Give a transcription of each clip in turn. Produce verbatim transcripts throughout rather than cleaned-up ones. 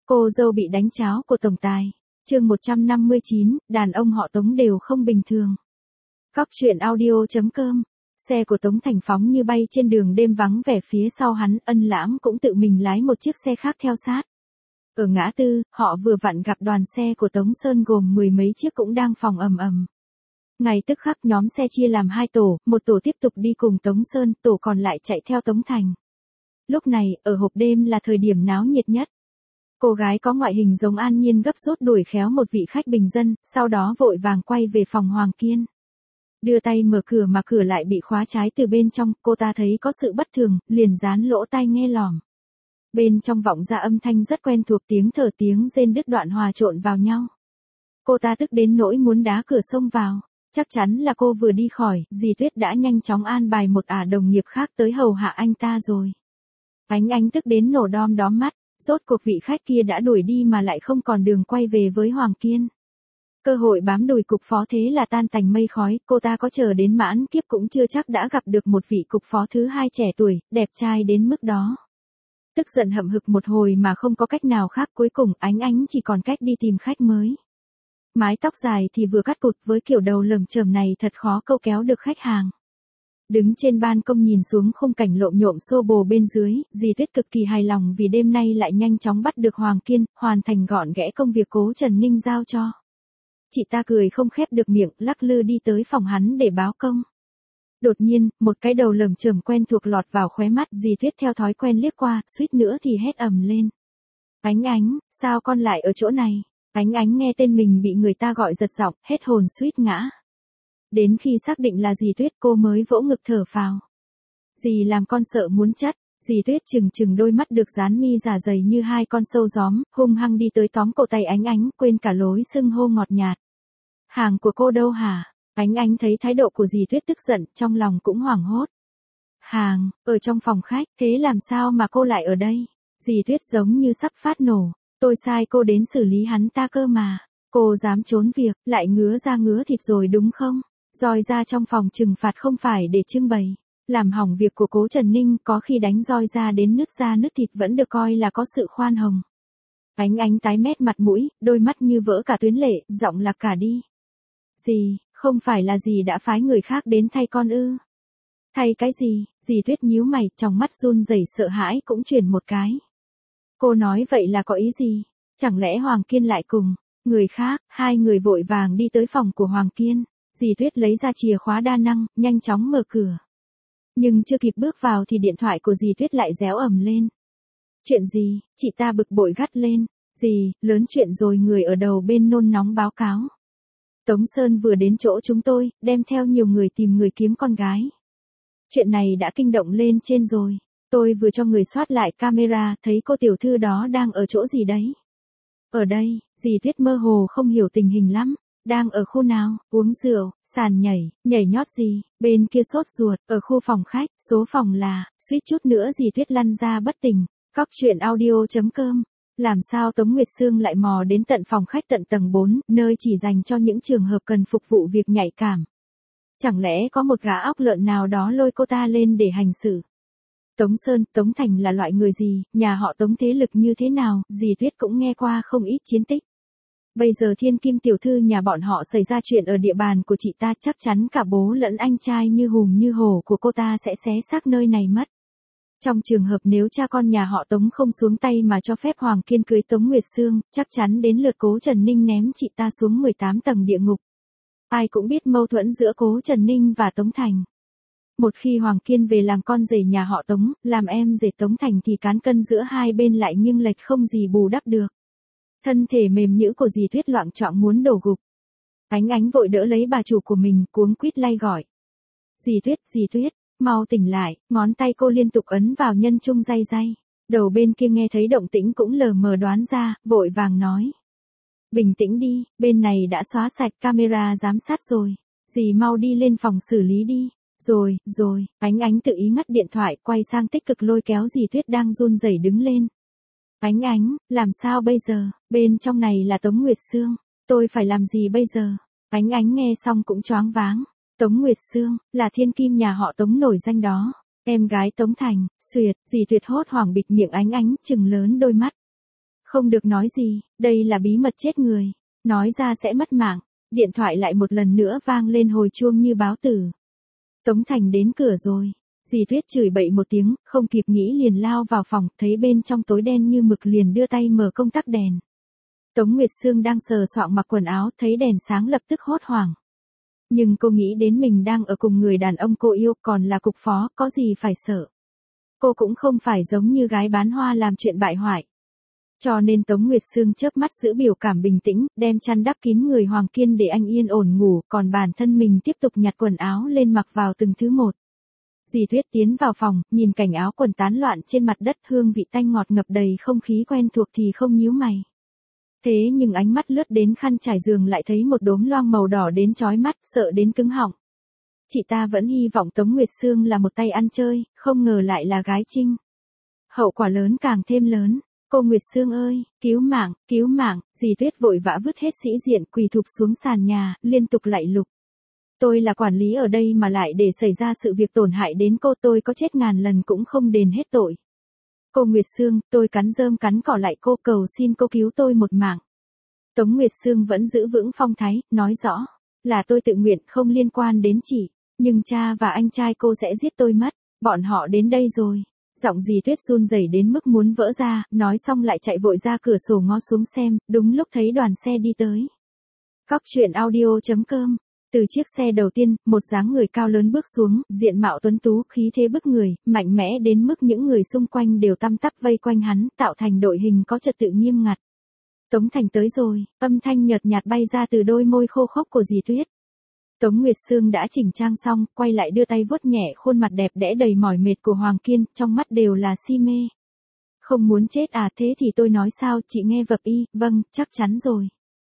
Cô dâu bị đánh cháo của tổng tài. Chương một trăm năm mươi chín, đàn ông họ Tống đều không bình thường. Cóc truyện audio chấm com. Xe của Tống Thành phóng như bay trên đường đêm vắng vẻ, phía sau hắn, Ân Lãm cũng tự mình lái một chiếc xe khác theo sát. Ở ngã tư, họ vừa vặn gặp đoàn xe của Tống Sơn gồm mười mấy chiếc cũng đang phòng ầm ầm. Ngay tức khắc nhóm xe chia làm hai tổ, một tổ tiếp tục đi cùng Tống Sơn, tổ còn lại chạy theo Tống Thành. Lúc này, ở hộp đêm là thời điểm náo nhiệt nhất. Cô gái có ngoại hình giống An Nhiên gấp rút đuổi khéo một vị khách bình dân, sau đó vội vàng quay về phòng Hoàng Kiên. Đưa tay mở cửa mà cửa lại bị khóa trái từ bên trong, cô ta thấy có sự bất thường, liền dán lỗ tai nghe lỏm. Bên trong vọng ra âm thanh rất quen thuộc, tiếng thở tiếng rên đứt đoạn hòa trộn vào nhau. Cô ta tức đến nỗi muốn đá cửa xông vào. Chắc chắn là cô vừa đi khỏi, dì Tuyết đã nhanh chóng an bài một ả đồng nghiệp khác tới hầu hạ anh ta rồi. Ánh Ánh tức đến nổ đom đóm mắt, rốt cuộc vị khách kia đã đuổi đi mà lại không còn đường quay về với Hoàng Kiên. Cơ hội bám đùi cục phó thế là tan tành mây khói, cô ta có chờ đến mãn kiếp cũng chưa chắc đã gặp được một vị cục phó thứ hai trẻ tuổi, đẹp trai đến mức đó. Tức giận hậm hực một hồi mà không có cách nào khác, cuối cùng Ánh Ánh chỉ còn cách đi tìm khách mới. Mái tóc dài thì vừa cắt cụt, với kiểu đầu lởm chởm này thật khó câu kéo được khách hàng. Đứng trên ban công nhìn xuống khung cảnh lộm nhộm xô bồ bên dưới, dì Tuyết cực kỳ hài lòng vì đêm nay lại nhanh chóng bắt được Hoàng Kiên, hoàn thành gọn ghẽ công việc Cố Trần Ninh giao cho. Chị ta cười không khép được miệng, lắc lư đi tới phòng hắn để báo công. Đột nhiên, một cái đầu lởm chởm quen thuộc lọt vào khóe mắt, dì Tuyết theo thói quen liếc qua, suýt nữa thì hét ầm lên. Ánh Ánh, sao con lại ở chỗ này? Ánh Ánh nghe tên mình bị người ta gọi giật giọng, hết hồn suýt ngã. Đến khi xác định là dì Tuyết cô mới vỗ ngực thở phào. Dì làm con sợ muốn chất, dì Tuyết chừng chừng đôi mắt được dán mi giả dày như hai con sâu gióm, hung hăng đi tới tóm cổ tay Ánh Ánh, quên cả lối xưng hô ngọt nhạt. Hàng của cô đâu hả? Ánh Ánh thấy thái độ của dì Tuyết tức giận, trong lòng cũng hoảng hốt. Hàng, ở trong phòng khách, thế làm sao mà cô lại ở đây? Dì Tuyết giống như sắp phát nổ. Tôi sai cô đến xử lý hắn ta cơ mà. Cô dám trốn việc, lại ngứa da ngứa thịt rồi đúng không? Roi ra trong phòng trừng phạt không phải để trưng bày. Làm hỏng việc của Cố Trần Ninh, có khi đánh roi ra đến nứt da nứt thịt vẫn được coi là có sự khoan hồng. Ánh Ánh tái mét mặt mũi, đôi mắt như vỡ cả tuyến lệ, giọng lạc cả đi. Dì, không phải là dì đã phái người khác đến thay con ư? Thay cái gì? Dì Tuyết nhíu mày, trong mắt run rẩy sợ hãi cũng chuyển một cái. Cô nói vậy là có ý gì? Chẳng lẽ Hoàng Kiên lại cùng người khác? Hai người vội vàng đi tới phòng của Hoàng Kiên. Dì Tuyết lấy ra chìa khóa đa năng, nhanh chóng mở cửa. Nhưng chưa kịp bước vào thì điện thoại của dì Tuyết lại réo ầm lên. Chuyện gì? Chị ta bực bội gắt lên. Dì, lớn chuyện rồi, người ở đầu bên nôn nóng báo cáo. Tống Sơn vừa đến chỗ chúng tôi, đem theo nhiều người tìm người kiếm con gái. Chuyện này đã kinh động lên trên rồi. Tôi vừa cho người soát lại camera, thấy cô tiểu thư đó đang ở chỗ gì đấy. Ở đây, dì Tuyết mơ hồ không hiểu tình hình lắm. Đang ở khu nào? Uống rượu, sàn nhảy, nhảy nhót gì? Bên kia sốt ruột, ở khu phòng khách, số phòng là, suýt chút nữa dì Tuyết lăn ra bất tỉnh. Cóc truyện audio chấm com. Làm sao Tống Nguyệt Sương lại mò đến tận phòng khách tận tầng bốn, nơi chỉ dành cho những trường hợp cần phục vụ việc nhạy cảm? Chẳng lẽ có một gã óc lợn nào đó lôi cô ta lên để hành xử? Tống Sơn, Tống Thành là loại người gì, nhà họ Tống thế lực như thế nào, dì Tuyết cũng nghe qua không ít chiến tích. Bây giờ thiên kim tiểu thư nhà bọn họ xảy ra chuyện ở địa bàn của chị ta, chắc chắn cả bố lẫn anh trai như hùm như hổ của cô ta sẽ xé xác nơi này mất. Trong trường hợp nếu cha con nhà họ Tống không xuống tay mà cho phép Hoàng Kiên cưới Tống Nguyệt Sương, chắc chắn đến lượt Cố Trần Ninh ném chị ta xuống mười tám tầng địa ngục. Ai cũng biết mâu thuẫn giữa Cố Trần Ninh và Tống Thành. Một khi Hoàng Kiên về làm con rể nhà họ Tống, làm em rể Tống Thành thì cán cân giữa hai bên lại nghiêng lệch không gì bù đắp được. Thân thể mềm nhũn của dì Tuyết loạng choạng muốn đổ gục. Ánh Ánh vội đỡ lấy bà chủ của mình, cuống quýt lay gọi. Dì Tuyết, dì Tuyết, mau tỉnh lại, ngón tay cô liên tục ấn vào nhân trung day day. Đầu bên kia nghe thấy động tĩnh cũng lờ mờ đoán ra, vội vàng nói. Bình tĩnh đi, bên này đã xóa sạch camera giám sát rồi. Dì mau đi lên phòng xử lý đi. Rồi, rồi, Ánh Ánh tự ý ngắt điện thoại, quay sang tích cực lôi kéo dì Tuyết đang run rẩy đứng lên. Ánh Ánh, làm sao bây giờ, bên trong này là Tống Nguyệt Sương, tôi phải làm gì bây giờ? Ánh Ánh nghe xong cũng choáng váng. Tống Nguyệt Sương, là thiên kim nhà họ Tống nổi danh đó, em gái Tống Thành, xuyệt, dì Tuyệt hốt hoảng bịt miệng Ánh Ánh, trừng lớn đôi mắt. Không được nói gì, đây là bí mật chết người. Nói ra sẽ mất mạng. Điện thoại lại một lần nữa vang lên hồi chuông như báo tử. Tống Thành đến cửa rồi. Dì Tuyết chửi bậy một tiếng, không kịp nghĩ liền lao vào phòng, thấy bên trong tối đen như mực liền đưa tay mở công tắc đèn. Tống Nguyệt Sương đang sờ soạng mặc quần áo, thấy đèn sáng lập tức hốt hoảng. Nhưng cô nghĩ đến mình đang ở cùng người đàn ông cô yêu, còn là cục phó, có gì phải sợ. Cô cũng không phải giống như gái bán hoa làm chuyện bại hoại. Cho nên Tống Nguyệt Sương chớp mắt giữ biểu cảm bình tĩnh, đem chăn đắp kín người Hoàng Kiên để anh yên ổn ngủ, còn bản thân mình tiếp tục nhặt quần áo lên mặc vào từng thứ một. Dì Tuyết tiến vào phòng, nhìn cảnh áo quần tán loạn trên mặt đất, hương vị tanh ngọt ngập đầy không khí quen thuộc thì không nhíu mày. Thế nhưng ánh mắt lướt đến khăn trải giường lại thấy một đốm loang màu đỏ đến chói mắt, sợ đến cứng họng. Chị ta vẫn hy vọng Tống Nguyệt Sương là một tay ăn chơi, không ngờ lại là gái trinh. Hậu quả lớn càng thêm lớn. Cô Nguyệt Sương ơi, cứu mạng, cứu mạng, dì Tuyết vội vã vứt hết sĩ diện, quỳ thụp xuống sàn nhà, liên tục lạy lục. Tôi là quản lý ở đây mà lại để xảy ra sự việc tổn hại đến cô, tôi có chết ngàn lần cũng không đền hết tội. Cô Nguyệt Sương, tôi cắn rơm cắn cỏ lại cô, cầu xin cô cứu tôi một mạng. Tống Nguyệt Sương vẫn giữ vững phong thái, nói rõ, là tôi tự nguyện, không liên quan đến chị, nhưng cha và anh trai cô sẽ giết tôi mất, bọn họ đến đây rồi. Giọng dì Tuyết run rẩy đến mức muốn vỡ ra, nói xong lại chạy vội ra cửa sổ ngó xuống xem, đúng lúc thấy đoàn xe đi tới. Cóc truyện audio chấm com. Từ chiếc xe đầu tiên, một dáng người cao lớn bước xuống, diện mạo tuấn tú, khí thế bức người, mạnh mẽ đến mức những người xung quanh đều tăm tắp vây quanh hắn, tạo thành đội hình có trật tự nghiêm ngặt. Tống Thành tới rồi, âm thanh nhợt nhạt bay ra từ đôi môi khô khốc của dì Tuyết. Tống Nguyệt Sương đã chỉnh trang xong, quay lại đưa tay vuốt nhẹ khuôn mặt đẹp đẽ đầy mỏi mệt của Hoàng Kiên, trong mắt đều là si mê. Không muốn chết à, thế thì tôi nói sao, chị nghe vập y, vâng, chắc chắn rồi.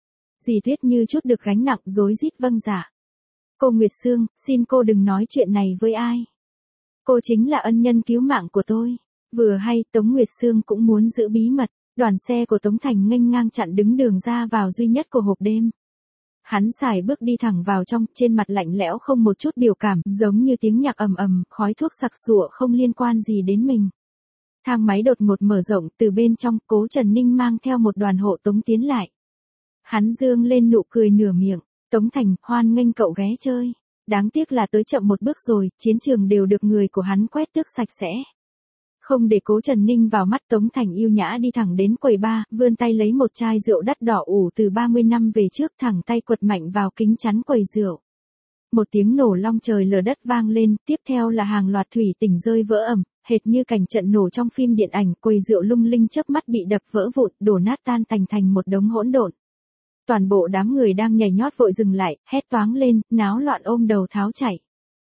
Dì Tuyết như chút được gánh nặng, rối rít vâng dạ. Cô Nguyệt Sương, xin cô đừng nói chuyện này với ai. Cô chính là ân nhân cứu mạng của tôi. Vừa hay, Tống Nguyệt Sương cũng muốn giữ bí mật, đoàn xe của Tống Thành nghênh ngang chặn đứng đường ra vào duy nhất của hộp đêm. Hắn xài bước đi thẳng vào trong, trên mặt lạnh lẽo không một chút biểu cảm, giống như tiếng nhạc ầm ầm, khói thuốc sặc sụa không liên quan gì đến mình. Thang máy đột ngột mở rộng, từ bên trong, Cố Trần Ninh mang theo một đoàn hộ tống tiến lại. Hắn dương lên nụ cười nửa miệng, Tống Thành, hoan nghênh cậu ghé chơi. Đáng tiếc là tới chậm một bước rồi, chiến trường đều được người của hắn quét tước sạch sẽ. Không để Cố Trần Ninh vào mắt, Tống Thành yêu nhã đi thẳng đến quầy bar, vươn tay lấy một chai rượu đắt đỏ ủ từ ba mươi năm về trước, thẳng tay quật mạnh vào kính chắn quầy rượu. Một tiếng nổ long trời lở đất vang lên, tiếp theo là hàng loạt thủy tinh rơi vỡ ầm, hệt như cảnh trận nổ trong phim điện ảnh, quầy rượu lung linh chớp mắt bị đập vỡ vụn, đổ nát tan tành thành một đống hỗn độn. Toàn bộ đám người đang nhảy nhót vội dừng lại, hét toáng lên, náo loạn ôm đầu tháo chạy.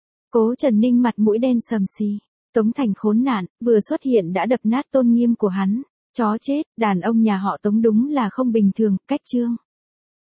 Cố Trần Ninh mặt mũi đen sầm xì. Tống Thành khốn nạn, vừa xuất hiện đã đập nát tôn nghiêm của hắn. Chó chết, đàn ông nhà họ Tống đúng là không bình thường, cách chương.